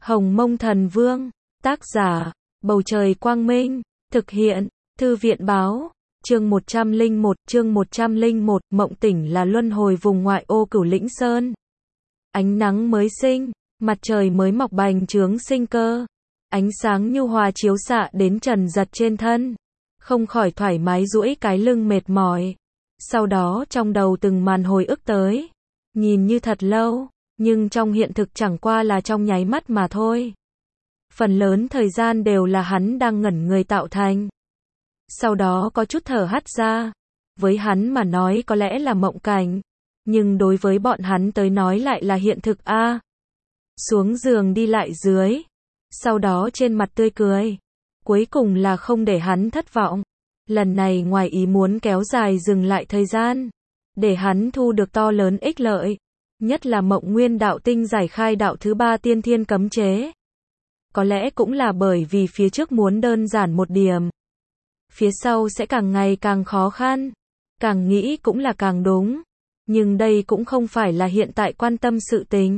Hồng Mông Thần Vương, tác giả, Bầu Trời Quang Minh, thực hiện, Thư viện Báo, chương 101, mộng tỉnh là luân hồi vùng ngoại ô Cửu Lĩnh Sơn. Ánh nắng mới sinh, mặt trời mới mọc bành trướng sinh cơ, ánh sáng nhu hòa chiếu xạ đến Trần Giật trên thân, không khỏi thoải mái duỗi cái lưng mệt mỏi. Sau đó trong đầu từng màn hồi ức tới, nhìn như thật lâu, nhưng trong hiện thực chẳng qua là trong nháy mắt mà thôi. Phần lớn thời gian đều là hắn đang ngẩn người tạo thành. Sau đó có chút thở hắt ra, với hắn mà nói có lẽ là mộng cảnh, nhưng đối với bọn hắn tới nói lại là hiện thực a. Xuống giường đi lại dưới, sau đó trên mặt tươi cười, cuối cùng là không để hắn thất vọng. Lần này ngoài ý muốn kéo dài dừng lại thời gian, để hắn thu được to lớn ích lợi, nhất là Mộng Nguyên đạo tinh giải khai đạo thứ 3 tiên thiên cấm chế. Có lẽ cũng là bởi vì phía trước muốn đơn giản một điểm, phía sau sẽ càng ngày càng khó khăn, càng nghĩ cũng là càng đúng, nhưng đây cũng không phải là hiện tại quan tâm sự tình.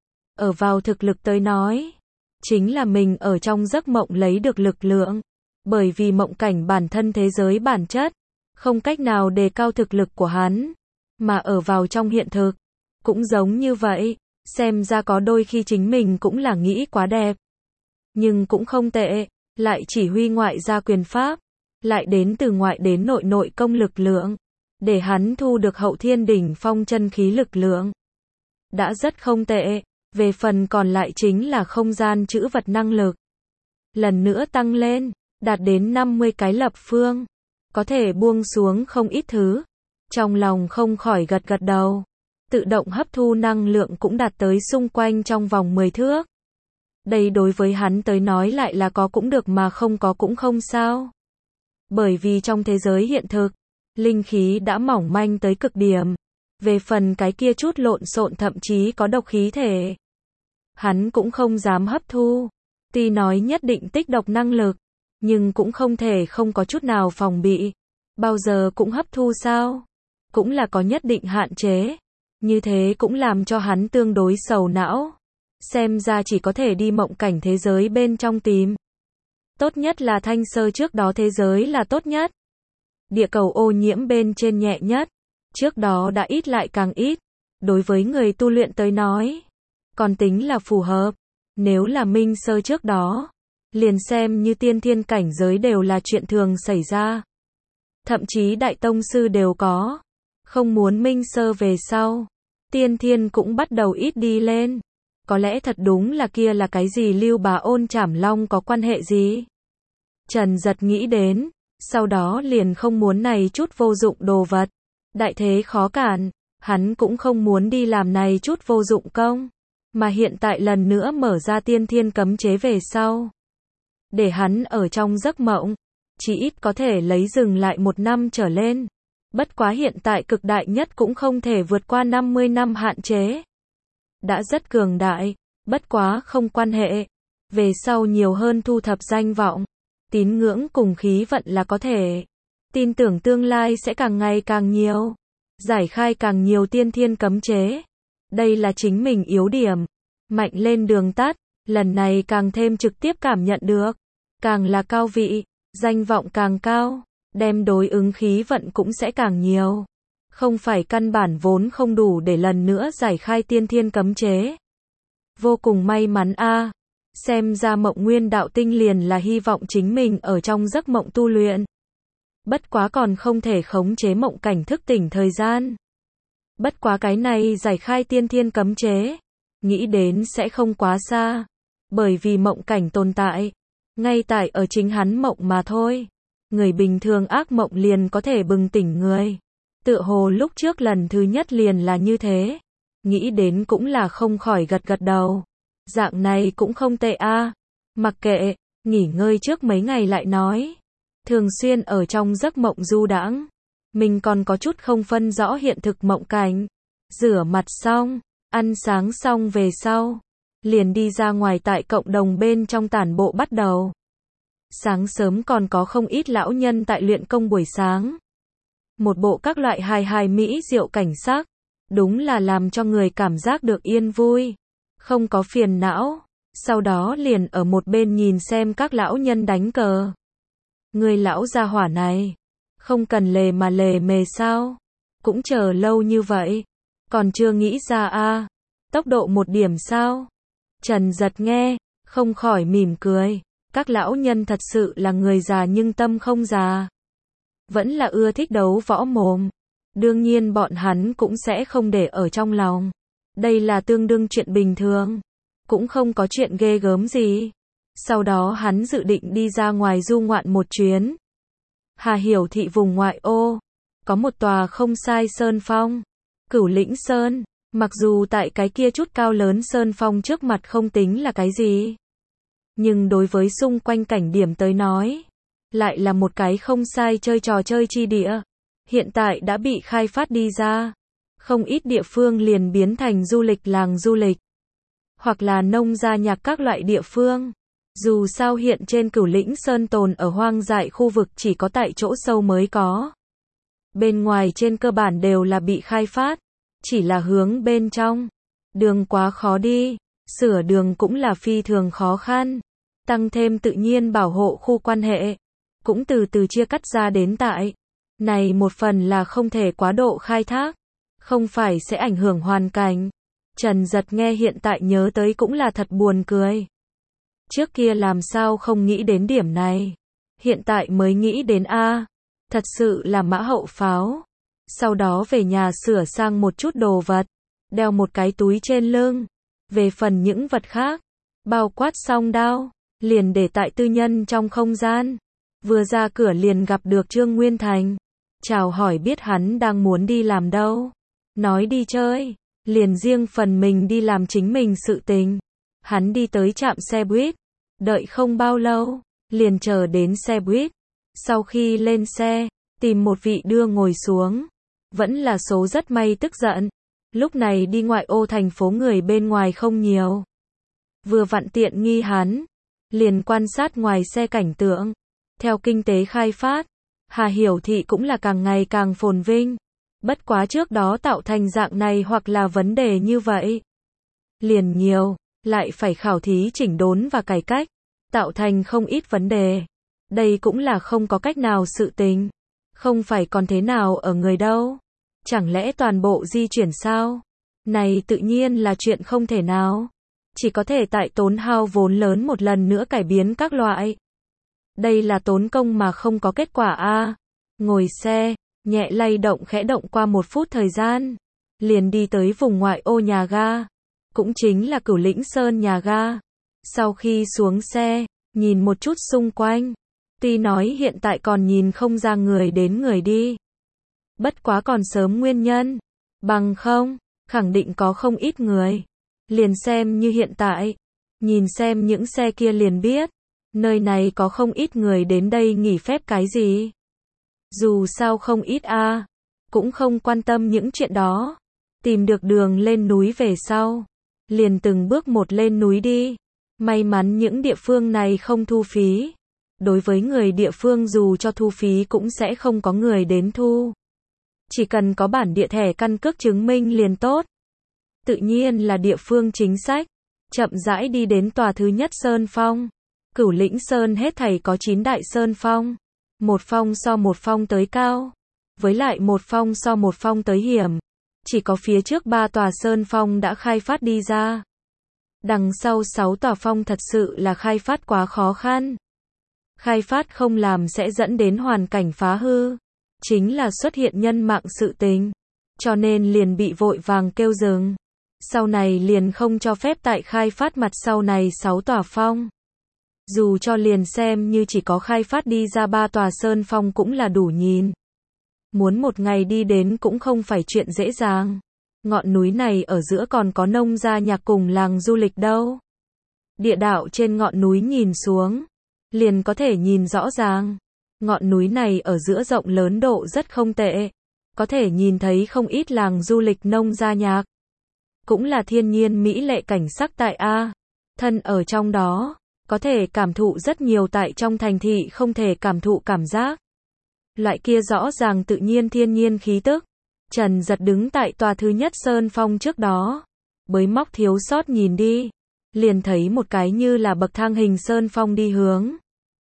Ở vào thực lực tới nói, chính là mình ở trong giấc mộng lấy được lực lượng, bởi vì mộng cảnh bản thân thế giới bản chất, không cách nào đề cao thực lực của hắn, mà ở vào trong hiện thực, cũng giống như vậy, xem ra có đôi khi chính mình cũng là nghĩ quá đẹp. Nhưng cũng không tệ, lại chỉ huy ngoại gia quyền pháp, lại đến từ ngoại đến nội nội công lực lượng, để hắn thu được hậu thiên đỉnh phong chân khí lực lượng. Đã rất không tệ, về phần còn lại chính là không gian trữ vật năng lực. Lần nữa tăng lên, đạt đến 50 cái lập phương, có thể buông xuống không ít thứ. Trong lòng không khỏi gật gật đầu, tự động hấp thu năng lượng cũng đạt tới xung quanh trong vòng 10 thước. Đây đối với hắn tới nói lại là có cũng được mà không có cũng không sao. Bởi vì trong thế giới hiện thực, linh khí đã mỏng manh tới cực điểm. Về phần cái kia chút lộn xộn thậm chí có độc khí thể, hắn cũng không dám hấp thu. Tuy nói nhất định tích độc năng lực, nhưng cũng không thể không có chút nào phòng bị. Bao giờ cũng hấp thu sao? Cũng là có nhất định hạn chế. Như thế cũng làm cho hắn tương đối sầu não. Xem ra chỉ có thể đi mộng cảnh thế giới bên trong tìm. Tốt nhất là Thanh Sơ trước đó thế giới là tốt nhất. Địa cầu ô nhiễm bên trên nhẹ nhất. Trước đó đã ít lại càng ít. Đối với người tu luyện tới nói, còn tính là phù hợp. Nếu là Minh Sơ trước đó, liền xem như tiên thiên cảnh giới đều là chuyện thường xảy ra. Thậm chí Đại Tông Sư đều có. Không muốn Minh Sơ về sau, tiên thiên cũng bắt đầu ít đi lên. Có lẽ thật đúng là kia là cái gì Lưu Bá Ôn Trảm Long có quan hệ gì? Trần Giật nghĩ đến, sau đó liền không muốn này chút vô dụng đồ vật. Đại thế khó cản, hắn cũng không muốn đi làm này chút vô dụng công. Mà hiện tại lần nữa mở ra tiên thiên cấm chế về sau, để hắn ở trong giấc mộng, chỉ ít có thể lấy dừng lại 1 năm trở lên. Bất quá hiện tại cực đại nhất cũng không thể vượt qua 50 năm hạn chế. Đã rất cường đại, bất quá không quan hệ. Về sau nhiều hơn thu thập danh vọng, tín ngưỡng cùng khí vận là có thể. Tin tưởng tương lai sẽ càng ngày càng nhiều. Giải khai càng nhiều tiên thiên cấm chế. Đây là chính mình yếu điểm. Mạnh lên đường tắt, lần này càng thêm trực tiếp cảm nhận được. Càng là cao vị, danh vọng càng cao, đem đối ứng khí vận cũng sẽ càng nhiều. Không phải căn bản vốn không đủ để lần nữa giải khai tiên thiên cấm chế. Vô cùng may mắn a. Xem ra Mộng Nguyên đạo tinh liền là hy vọng chính mình ở trong giấc mộng tu luyện. Bất quá còn không thể khống chế mộng cảnh thức tỉnh thời gian. Bất quá cái này giải khai tiên thiên cấm chế, nghĩ đến sẽ không quá xa. Bởi vì mộng cảnh tồn tại, ngay tại ở chính hắn mộng mà thôi. Người bình thường ác mộng liền có thể bừng tỉnh người. Tựa hồ lúc trước lần thứ nhất liền là như thế. Nghĩ đến cũng là không khỏi gật gật đầu. Dạng này cũng không tệ a. Mặc kệ, nghỉ ngơi trước mấy ngày lại nói. Thường xuyên ở trong giấc mộng du đãng, mình còn có chút không phân rõ hiện thực mộng cảnh. Rửa mặt xong, ăn sáng xong về sau, liền đi ra ngoài tại cộng đồng bên trong tản bộ bắt đầu. Sáng sớm còn có không ít lão nhân tại luyện công buổi sáng. Một bộ các loại hài mỹ diệu cảnh sắc, đúng là làm cho người cảm giác được yên vui, không có phiền não. sau đó liền ở một bên nhìn xem các lão nhân đánh cờ. Người lão gia hỏa này, không cần lề mà lề mề sao? Cũng chờ lâu như vậy, còn chưa nghĩ ra a? Tốc độ một điểm sao? Trần Giật nghe, không khỏi mỉm cười. Các lão nhân thật sự là người già nhưng tâm không già. Vẫn là ưa thích đấu võ mồm. Đương nhiên bọn hắn cũng sẽ không để ở trong lòng. Đây là tương đương chuyện bình thường. Cũng không có chuyện ghê gớm gì. Sau đó hắn dự định đi ra ngoài du ngoạn một chuyến. Hà Hiểu Thị vùng ngoại ô. Có một tòa không sai sơn phong. Cửu Lĩnh Sơn. Mặc dù tại cái kia chút cao lớn sơn phong trước mặt không tính là cái gì. Nhưng đối với xung quanh cảnh điểm tới nói, lại là một cái không sai chơi trò chơi chi địa. Hiện tại đã bị khai phát đi ra. Không ít địa phương liền biến thành du lịch làng du lịch. Hoặc là nông gia nhạc các loại địa phương. Dù sao hiện trên Cửu Lĩnh Sơn tồn ở hoang dại khu vực chỉ có tại chỗ sâu mới có. Bên ngoài trên cơ bản đều là bị khai phát. Chỉ là hướng bên trong. Đường quá khó đi. Sửa đường cũng là phi thường khó khăn. Tăng thêm tự nhiên bảo hộ khu quan hệ. Cũng từ từ chia cắt ra đến tại. Này một phần là không thể quá độ khai thác. Không phải sẽ ảnh hưởng hoàn cảnh. Trần Giật nghe hiện tại nhớ tới cũng là thật buồn cười. Trước kia làm sao không nghĩ đến điểm này. Hiện tại mới nghĩ đến a. Thật sự là mã hậu pháo. Sau đó về nhà sửa sang một chút đồ vật. Đeo một cái túi trên lưng. Về phần những vật khác. Bao quát song đao. Liền để tại tư nhân trong không gian. Vừa ra cửa liền gặp được Trương Nguyên Thành. Chào hỏi biết hắn đang muốn đi làm đâu. Nói đi chơi. Liền riêng phần mình đi làm chính mình sự tình. Hắn đi tới trạm xe buýt. Đợi không bao lâu. Liền chờ đến xe buýt. Sau khi lên xe. Tìm một vị đưa ngồi xuống. Vẫn là số rất may tức giận. Lúc này đi ngoại ô thành phố người bên ngoài không nhiều. Vừa vặn tiện nghi hắn. Liền quan sát ngoài xe cảnh tượng. Theo kinh tế khai phát. Hà Hiểu Thị cũng là càng ngày càng phồn vinh. Bất quá trước đó tạo thành dạng này hoặc là vấn đề như vậy. Liền nhiều. Lại phải khảo thí chỉnh đốn và cải cách. Tạo thành không ít vấn đề. Đây cũng là không có cách nào sự tình. Không phải còn thế nào ở người đâu. Chẳng lẽ toàn bộ di chuyển sao? Này tự nhiên là chuyện không thể nào. Chỉ có thể tại tốn hao vốn lớn một lần nữa cải biến các loại. Đây là tốn công mà không có kết quả a. Ngồi xe, nhẹ lay động khẽ động qua 1 phút thời gian. Liền đi tới vùng ngoại ô nhà ga. Cũng chính là Cửu Lĩnh Sơn nhà ga. Sau khi xuống xe, nhìn một chút xung quanh. Tuy nói hiện tại còn nhìn không ra người đến người đi. Bất quá còn sớm nguyên nhân. Bằng không, khẳng định có không ít người. Liền xem như hiện tại. Nhìn xem những xe kia liền biết. Nơi này có không ít người đến đây nghỉ phép cái gì. Dù sao không ít a. Cũng không quan tâm những chuyện đó. Tìm được đường lên núi về sau. Liền từng bước một lên núi đi. May mắn những địa phương này không thu phí. Đối với người địa phương dù cho thu phí cũng sẽ không có người đến thu. Chỉ cần có bản địa thẻ căn cước chứng minh liền tốt. Tự nhiên là địa phương chính sách. Chậm rãi đi đến tòa thứ nhất sơn phong. Cửu Lĩnh Sơn hết thảy có 9 đại sơn phong. Một phong so một phong tới cao. Với lại một phong so một phong tới hiểm. Chỉ có phía trước 3 tòa sơn phong đã khai phát đi ra. Đằng sau 6 tòa phong thật sự là khai phát quá khó khăn. Khai phát không làm sẽ dẫn đến hoàn cảnh phá hư. Chính là xuất hiện nhân mạng sự tình. Cho nên liền bị vội vàng kêu dừng. Sau này liền không cho phép tại khai phát mặt sau này 6 tòa phong. Dù cho liền xem như chỉ có khai phát đi ra 3 tòa sơn phong cũng là đủ nhìn. Muốn một ngày đi đến cũng không phải chuyện dễ dàng. Ngọn núi này ở giữa còn có nông gia nhạc cùng làng du lịch đâu. Địa đạo trên ngọn núi nhìn xuống. Liền có thể nhìn rõ ràng. Ngọn núi này ở giữa rộng lớn độ rất không tệ. Có thể nhìn thấy không ít làng du lịch nông gia nhạc. Cũng là thiên nhiên mỹ lệ cảnh sắc tại A. Thân ở trong đó. Có thể cảm thụ rất nhiều tại trong thành thị không thể cảm thụ cảm giác. Loại kia rõ ràng tự nhiên thiên nhiên khí tức. Trần Giật đứng tại tòa thứ nhất sơn phong trước đó. Bới móc thiếu sót nhìn đi. liền thấy một cái như là bậc thang hình sơn phong đi hướng.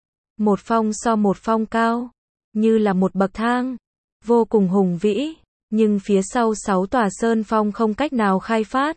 Một phong so một phong cao, như là một bậc thang, vô cùng hùng vĩ, nhưng phía sau 6 tòa sơn phong không cách nào khai phát.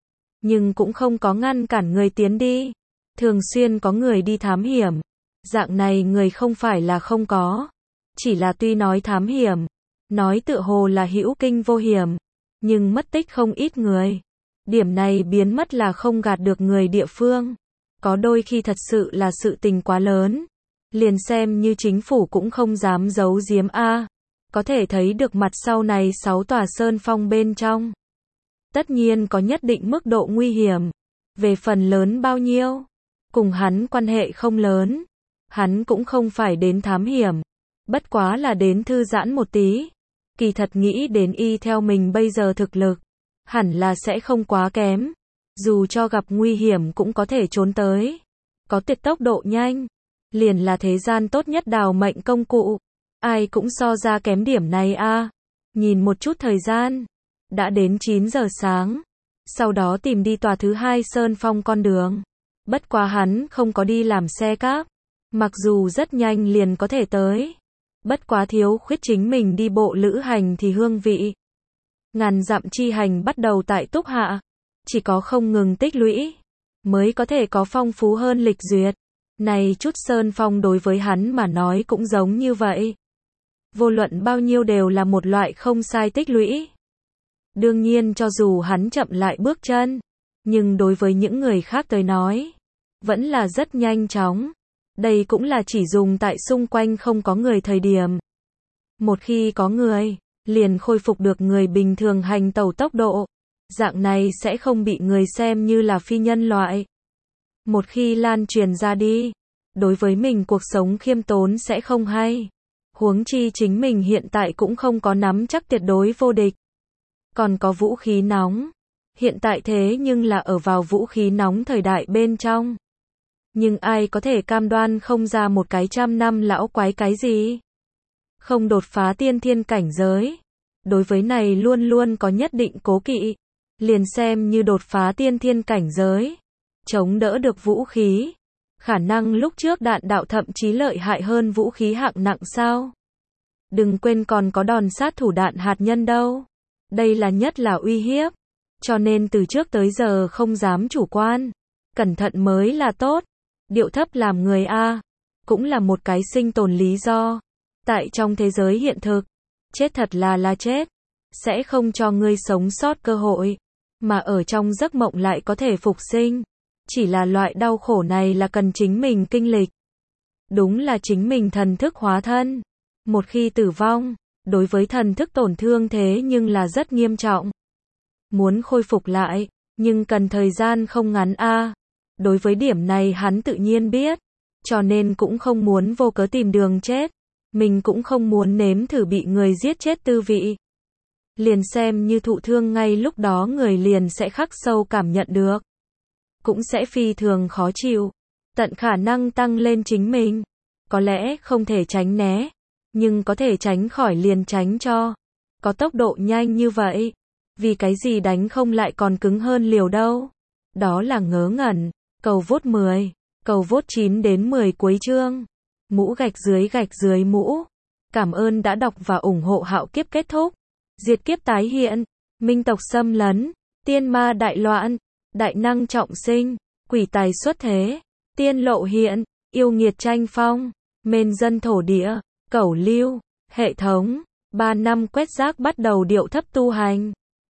Nhưng cũng không có ngăn cản người tiến đi. Thường xuyên có người đi thám hiểm. Dạng này người không phải là không có. Chỉ là tuy nói thám hiểm, nói tựa hồ là hữu kinh vô hiểm, nhưng mất tích không ít người. Điểm này biến mất là không gạt được người địa phương. Có đôi khi thật sự là sự tình quá lớn. Liền xem như chính phủ cũng không dám giấu giếm a. Có thể thấy được mặt sau này 6 tòa sơn phong bên trong. Tất nhiên có nhất định mức độ nguy hiểm. Về phần lớn bao nhiêu, cùng hắn quan hệ không lớn. Hắn cũng không phải đến thám hiểm. Bất quá là đến thư giãn một tí. Kỳ thật nghĩ đến y theo mình bây giờ thực lực, hẳn là sẽ không quá kém. Dù cho gặp nguy hiểm cũng có thể trốn tới. Có tuyệt tốc độ nhanh. Liền là thế gian tốt nhất đào mệnh công cụ. Ai cũng so ra kém điểm này a. Nhìn một chút thời gian. Đã đến 9 giờ sáng. Sau đó tìm đi tòa thứ 2 sơn phong con đường. Bất quá hắn không có đi làm xe cáp. Mặc dù rất nhanh liền có thể tới. Bất quá thiếu khuyết chính mình đi bộ lữ hành thì hương vị. Ngàn dặm chi hành bắt đầu tại Túc Hạ. Chỉ có không ngừng tích lũy, mới có thể có phong phú hơn lịch duyệt. Này chút sơn phong đối với hắn mà nói cũng giống như vậy. Vô luận bao nhiêu đều là một loại không sai tích lũy. Đương nhiên cho dù hắn chậm lại bước chân, nhưng đối với những người khác tới nói, vẫn là rất nhanh chóng. Đây cũng là chỉ dùng tại xung quanh không có người thời điểm. Một khi có người, liền khôi phục được người bình thường hành tẩu tốc độ. Dạng này sẽ không bị người xem như là phi nhân loại. Một khi lan truyền ra đi, đối với mình cuộc sống khiêm tốn sẽ không hay. Huống chi chính mình hiện tại cũng không có nắm chắc tuyệt đối vô địch. Còn có vũ khí nóng. Hiện tại thế nhưng là ở vào vũ khí nóng thời đại bên trong. Nhưng ai có thể cam đoan không ra một cái 100 năm lão quái cái gì? Không đột phá tiên thiên cảnh giới. Đối với này luôn luôn có nhất định cố kỵ. Liền xem như đột phá tiên thiên cảnh giới. Chống đỡ được vũ khí. Khả năng lúc trước đạn đạo thậm chí lợi hại hơn vũ khí hạng nặng sao? Đừng quên còn có đòn sát thủ đạn hạt nhân đâu. Đây là nhất là uy hiếp. Cho nên từ trước tới giờ không dám chủ quan. Cẩn thận mới là tốt. Điệu thấp làm người A. Cũng là một cái sinh tồn lý do. Tại trong thế giới hiện thực, chết thật là chết. Sẽ không cho ngươi sống sót cơ hội. Mà ở trong giấc mộng lại có thể phục sinh. Chỉ là loại đau khổ này là cần chính mình kinh lịch. Đúng là chính mình thần thức hóa thân. Một khi tử vong, đối với thần thức tổn thương thế nhưng là rất nghiêm trọng. Muốn khôi phục lại, nhưng cần thời gian không ngắn a. Đối với điểm này hắn tự nhiên biết. Cho nên cũng không muốn vô cớ tìm đường chết. Mình cũng không muốn nếm thử bị người giết chết tư vị. Liền xem như thụ thương ngay lúc đó người liền sẽ khắc sâu cảm nhận được. Cũng sẽ phi thường khó chịu. Tận khả năng tăng lên chính mình. Có lẽ không thể tránh né. Nhưng có thể tránh khỏi liền tránh cho. Có tốc độ nhanh như vậy. Vì cái gì đánh không lại còn cứng hơn liều đâu. Đó là ngớ ngẩn. Cầu vote 10. Cầu vote 9 đến 10 cuối chương. Mũ gạch dưới mũ. Cảm ơn đã đọc và ủng hộ Hạo Kiếp kết thúc. Diệt kiếp tái hiện. Minh tộc xâm lấn. Tiên ma đại loạn. Đại năng trọng sinh. Quỷ tài xuất thế. Tiên lộ hiện. Yêu nghiệt tranh phong. Mên dân thổ địa. Cẩu lưu. Hệ thống. 3 năm quét rác bắt đầu điệu thấp tu hành.